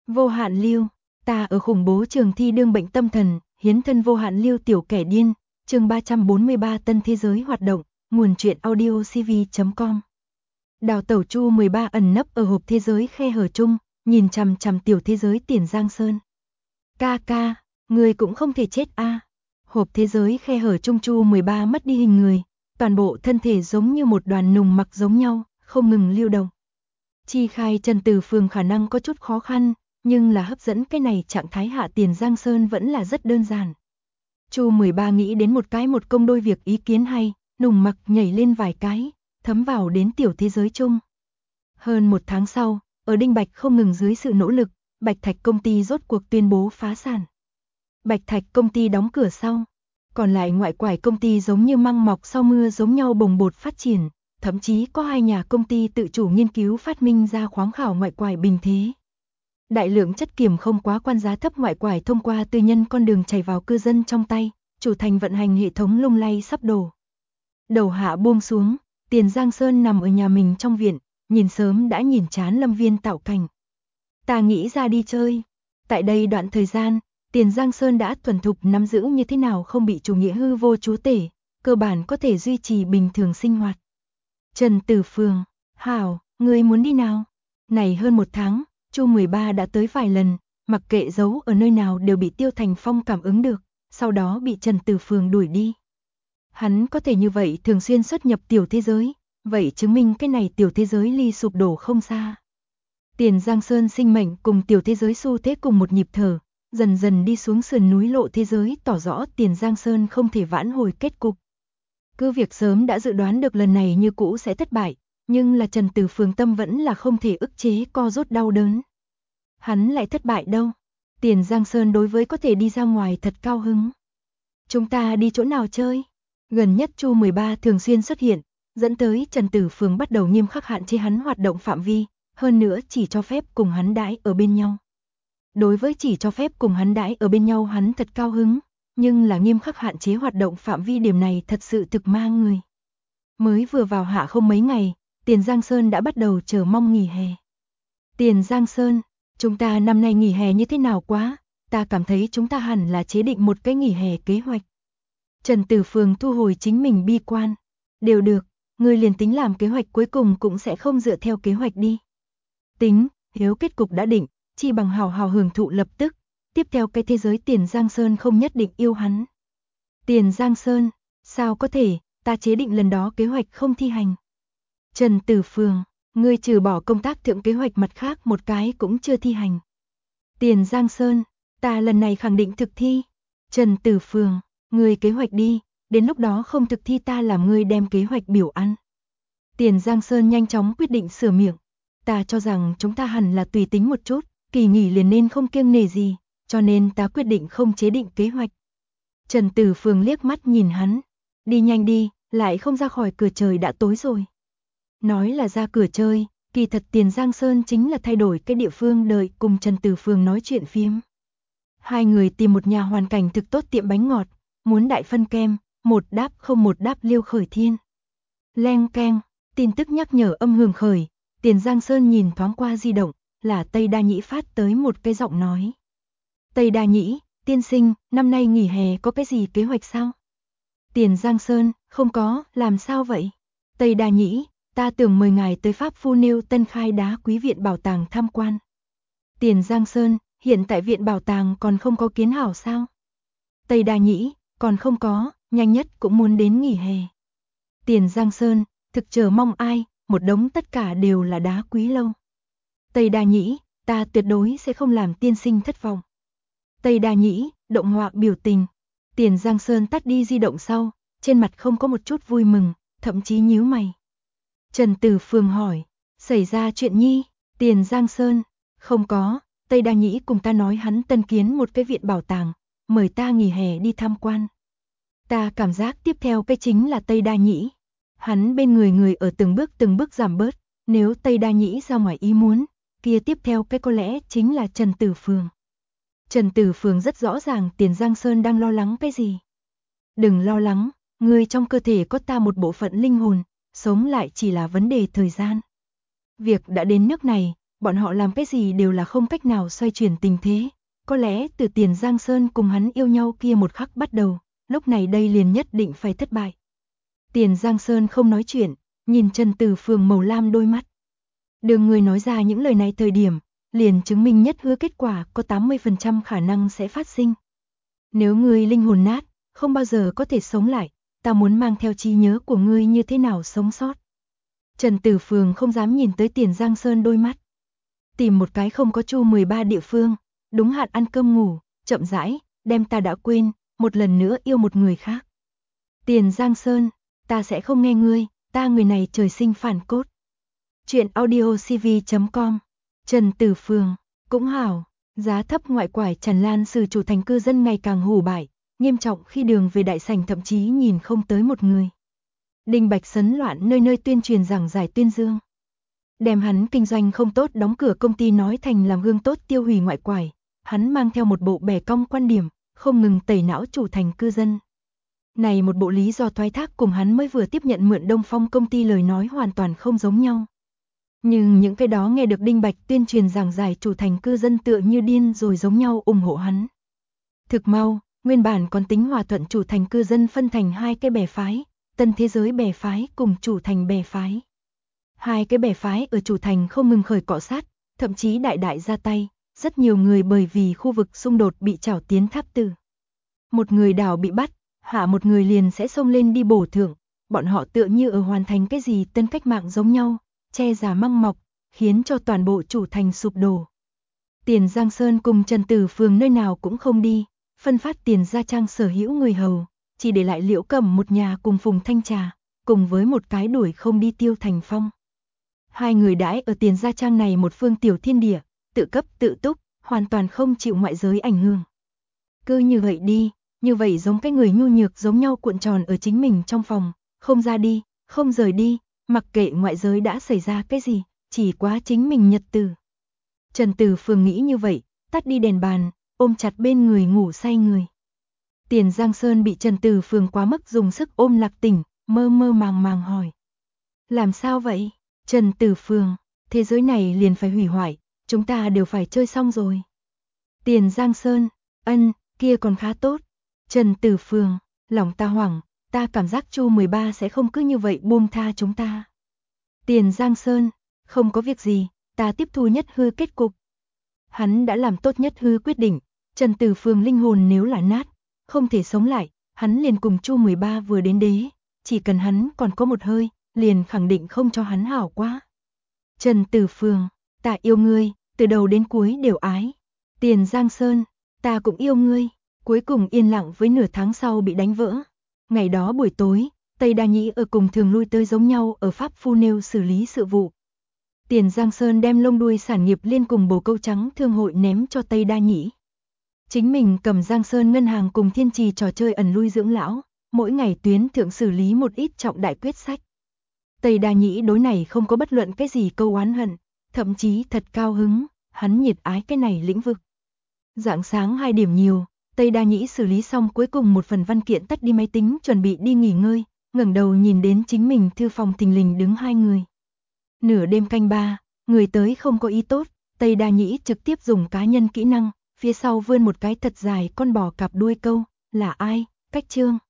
Vô hạn lưu, ta ở khủng bố trường thi đương bệnh tâm thần, hiến thân vô hạn lưu tiểu kẻ điên, chương 343 tân thế giới hoạt động, nguồn truyện audio cv.com. Đào tẩu Chu 13 ẩn nấp ở hộp thế giới khe hở chung, nhìn chằm chằm tiểu thế giới Tiền Giang Sơn. Ca ca, người cũng không thể chết a. Hộp thế giới khe hở chung Chu 13 mất đi hình người, toàn bộ thân thể giống như một đoàn nùng mặc giống nhau, không ngừng lưu động. Chi khai Trần Tử Phường khả năng có chút khó khăn, nhưng là hấp dẫn cái này trạng thái hạ Tiền Giang Sơn vẫn là rất đơn giản. Chu 13 nghĩ đến một công đôi việc ý kiến hay, nùng mặc nhảy lên vài cái, thấm vào đến tiểu thế giới chung. Hơn một tháng sau, ở Đinh Bạch không ngừng dưới sự nỗ lực, Bạch Thạch công ty rốt cuộc tuyên bố phá sản. Bạch Thạch công ty đóng cửa sau, còn lại ngoại quải công ty giống như măng mọc sau mưa giống nhau bồng bột phát triển, thậm chí có 2 nhà công ty tự chủ nghiên cứu phát minh ra khoáng khảo ngoại quải bình thế. Đại lượng chất kiểm không quá quan giá thấp ngoại quải thông qua tư nhân con đường chảy vào cư dân trong tay, chủ thành vận hành hệ thống lung lay sắp đổ. Đầu hạ buông xuống, Tiền Giang Sơn nằm ở nhà mình trong viện, nhìn sớm đã nhìn chán lâm viên tạo cảnh. Ta nghĩ ra đi chơi. Tại đây đoạn thời gian, Tiền Giang Sơn đã thuần thục nắm giữ như thế nào không bị chủ nghĩa hư vô chúa tể, cơ bản có thể duy trì bình thường sinh hoạt. Trần Tử Phường, hảo, ngươi muốn đi nào? Này hơn một tháng, Chu 13 đã tới vài lần, mặc kệ giấu ở nơi nào đều bị Tiêu Thành Phong cảm ứng được, sau đó bị Trần Tử Phường đuổi đi. Hắn có thể như vậy thường xuyên xuất nhập tiểu thế giới, vậy chứng minh cái này tiểu thế giới ly sụp đổ không xa. Tiền Giang Sơn sinh mệnh cùng tiểu thế giới xu thế cùng một nhịp thở, dần dần đi xuống sườn núi lộ thế giới tỏ rõ Tiền Giang Sơn không thể vãn hồi kết cục. Cứ việc sớm đã dự đoán được lần này như cũ sẽ thất bại, nhưng là Trần Tử Phường tâm vẫn là không thể ức chế co rút đau đớn. Hắn lại thất bại đâu? Tiền Giang Sơn đối với có thể đi ra ngoài thật cao hứng. Chúng ta đi chỗ nào chơi? Gần nhất Chu 13 thường xuyên xuất hiện, dẫn tới Trần Tử Phường bắt đầu nghiêm khắc hạn chế hắn hoạt động phạm vi, hơn nữa chỉ cho phép cùng hắn đãi ở bên nhau. Đối với chỉ cho phép cùng hắn đãi ở bên nhau hắn thật cao hứng, nhưng là nghiêm khắc hạn chế hoạt động phạm vi điểm này thật sự thực ma người. Mới vừa vào hạ không mấy ngày, Tiền Giang Sơn đã bắt đầu chờ mong nghỉ hè. Tiền Giang Sơn, chúng ta năm nay nghỉ hè như thế nào quá, ta cảm thấy chúng ta hẳn là chế định một cái nghỉ hè kế hoạch. Trần Tử Phường thu hồi chính mình bi quan. Đều được, ngươi liền tính làm kế hoạch cuối cùng cũng sẽ không dựa theo kế hoạch đi. Tính, nếu kết cục đã định, chi bằng hào hào hưởng thụ lập tức, tiếp theo cái thế giới Tiền Giang Sơn không nhất định yêu hắn. Tiền Giang Sơn, sao có thể, ta chế định lần đó kế hoạch không thi hành. Trần Tử Phường, ngươi trừ bỏ công tác thượng kế hoạch mặt khác một cái cũng chưa thi hành. Tiền Giang Sơn, ta lần này khẳng định thực thi. Trần Tử Phường, ngươi kế hoạch đi, đến lúc đó không thực thi ta làm ngươi đem kế hoạch biểu ăn. Tiền Giang Sơn nhanh chóng quyết định sửa miệng. Ta cho rằng chúng ta hẳn là tùy tính một chút, kỳ nghỉ liền nên không kiêng nể gì, cho nên ta quyết định không chế định kế hoạch. Trần Tử Phường liếc mắt nhìn hắn, đi nhanh đi, lại không ra khỏi cửa trời đã tối rồi. Nói là ra cửa chơi, kỳ thật Tiền Giang Sơn chính là thay đổi cái địa phương đợi cùng Trần Tử Phường nói chuyện phiếm. Hai người tìm một nhà hoàn cảnh thực tốt tiệm bánh ngọt, muốn đại phân kem, một đáp không một đáp Liêu Khởi Thiên. Leng keng, tin tức nhắc nhở âm hưởng khởi, Tiền Giang Sơn nhìn thoáng qua di động, là Tây Đa Nhĩ phát tới một cái giọng nói. Tây Đa Nhĩ, tiên sinh, năm nay nghỉ hè có cái gì kế hoạch sao? Tiền Giang Sơn, không có, làm sao vậy? Tây Đa Nhĩ, ta tưởng mời ngài tới Pháp Phu Nêu Tân khai đá quý viện bảo tàng tham quan. Tiền Giang Sơn, hiện tại viện bảo tàng còn không có kiến hảo sao? Tây Đa Nhĩ, còn không có, nhanh nhất cũng muốn đến nghỉ hè. Tiền Giang Sơn, thực chờ mong ai, một đống tất cả đều là đá quý lâu. Tây Đa Nhĩ, ta tuyệt đối sẽ không làm tiên sinh thất vọng. Tây Đa Nhĩ, động họa biểu tình. Tiền Giang Sơn tắt đi di động sau, trên mặt không có một chút vui mừng, thậm chí nhíu mày. Trần Tử Phường hỏi, xảy ra chuyện nhi? Tiền Giang Sơn, không có, Tây Đa Nhĩ cùng ta nói hắn tân kiến một cái viện bảo tàng, mời ta nghỉ hè đi tham quan. Ta cảm giác tiếp theo cái chính là Tây Đa Nhĩ. Hắn bên người ở từng bước giảm bớt, nếu Tây Đa Nhĩ ra ngoài ý muốn, kia tiếp theo cái có lẽ chính là Trần Tử Phường. Trần Tử Phường rất rõ ràng Tiền Giang Sơn đang lo lắng cái gì. Đừng lo lắng, ngươi trong cơ thể có ta một bộ phận linh hồn, sống lại chỉ là vấn đề thời gian. Việc đã đến nước này, bọn họ làm cái gì đều là không cách nào xoay chuyển tình thế. Có lẽ từ Tiền Giang Sơn cùng hắn yêu nhau kia một khắc bắt đầu, lúc này đây liền nhất định phải thất bại. Tiền Giang Sơn không nói chuyện, nhìn Trần Tử Phường màu lam đôi mắt. Đường người nói ra những lời này thời điểm, liền chứng minh nhất hứa kết quả có 80% khả năng sẽ phát sinh. Nếu ngươi linh hồn nát, không bao giờ có thể sống lại, ta muốn mang theo trí nhớ của ngươi như thế nào sống sót. Trần Tử Phường không dám nhìn tới Tiền Giang Sơn đôi mắt. Tìm một cái không có Chu 13 địa phương, đúng hạn ăn cơm ngủ, chậm rãi, đem ta đã quên, một lần nữa yêu một người khác. Tiền Giang Sơn, ta sẽ không nghe ngươi, ta người này trời sinh phản cốt. Chuyện audiocv.com. Trần Tử Phường, cũng hảo, giá thấp ngoại quải tràn lan sử chủ thành cư dân ngày càng hủ bại, nghiêm trọng khi đường về đại sảnh thậm chí nhìn không tới một người. Đinh Bạch sấn loạn nơi nơi tuyên truyền giảng giải tuyên dương. Đem hắn kinh doanh không tốt đóng cửa công ty nói thành làm gương tốt tiêu hủy ngoại quải, hắn mang theo một bộ bẻ cong quan điểm, không ngừng tẩy não chủ thành cư dân. Này một bộ lý do thoái thác cùng hắn mới vừa tiếp nhận mượn Đông Phong công ty lời nói hoàn toàn không giống nhau. Nhưng những cái đó nghe được Đinh Bạch tuyên truyền giảng giải chủ thành cư dân tựa như điên rồi giống nhau ủng hộ hắn. Thực mau, nguyên bản còn tính hòa thuận chủ thành cư dân phân thành hai cái bè phái, Tân Thế Giới bè phái cùng chủ thành bè phái. Hai cái bè phái ở chủ thành không ngừng khởi cọ sát, thậm chí đại đại ra tay, rất nhiều người bởi vì khu vực xung đột bị trảo tiến tháp tử. Một người đảo bị bắt, hạ một người liền sẽ xông lên đi bổ thưởng, bọn họ tựa như ở hoàn thành cái gì tân cách mạng giống nhau, che giả măng mọc, khiến cho toàn bộ chủ thành sụp đổ. Tiền Giang Sơn cùng Trần Tử Phường nơi nào cũng không đi, phân phát Tiền Gia Trang sở hữu người hầu, chỉ để lại Liễu Cẩm một nhà cùng Phùng Thanh Trà, cùng với một cái đuổi không đi Tiêu Thành Phong. Hai người đãi ở Tiền Gia Trang này một phương tiểu thiên địa, tự cấp tự túc, hoàn toàn không chịu ngoại giới ảnh hưởng. Cứ như vậy đi, như vậy giống cái người nhu nhược giống nhau cuộn tròn ở chính mình trong phòng, không ra đi, không rời đi, mặc kệ ngoại giới đã xảy ra cái gì, chỉ quá chính mình nhật tử. Trần Tử Phường nghĩ như vậy, tắt đi đèn bàn, ôm chặt bên người ngủ say người. Tiền Giang Sơn bị Trần Tử Phường quá mức dùng sức ôm lạc tỉnh, mơ mơ màng màng hỏi. Làm sao vậy? Trần Tử Phường, thế giới này liền phải hủy hoại, chúng ta đều phải chơi xong rồi. Tiền Giang Sơn, kia còn khá tốt. Trần Tử Phường, lòng ta hoảng, ta cảm giác Chu 13 sẽ không cứ như vậy buông tha chúng ta. Tiền Giang Sơn, không có việc gì, ta tiếp thu nhất hư kết cục. Hắn đã làm tốt nhất hư quyết định, Trần Tử Phường linh hồn nếu là nát, không thể sống lại, hắn liền cùng Chu 13 vừa đến đế, chỉ cần hắn còn có một hơi, liền khẳng định không cho hắn hảo quá. Trần Tử Phường, ta yêu ngươi, từ đầu đến cuối đều ái. Tiền Giang Sơn, ta cũng yêu ngươi. Cuối cùng yên lặng với nửa tháng sau bị đánh vỡ. Ngày đó buổi tối, Tây Đa Nhĩ ở cùng thường lui tới giống nhau ở Pháp Phu Nêu xử lý sự vụ. Tiền Giang Sơn đem lông đuôi sản nghiệp liên cùng bồ câu trắng thương hội ném cho Tây Đa Nhĩ. Chính mình cầm Giang Sơn ngân hàng cùng Thiên Trì trò chơi ẩn lui dưỡng lão, mỗi ngày tuyến thượng xử lý một ít trọng đại quyết sách. Tây Đa Nhĩ đối này không có bất luận cái gì câu oán hận, thậm chí thật cao hứng, hắn nhiệt ái cái này lĩnh vực. Rạng sáng 2 điểm nhiều, Tây Đa Nhĩ xử lý xong cuối cùng một phần văn kiện tắt đi máy tính chuẩn bị đi nghỉ ngơi, ngẩng đầu nhìn đến chính mình thư phòng thình lình đứng 2 người. Nửa đêm canh 3, người tới không có ý tốt, Tây Đa Nhĩ trực tiếp dùng cá nhân kỹ năng, phía sau vươn một cái thật dài con bò cặp đuôi câu, là ai, Cách Trương.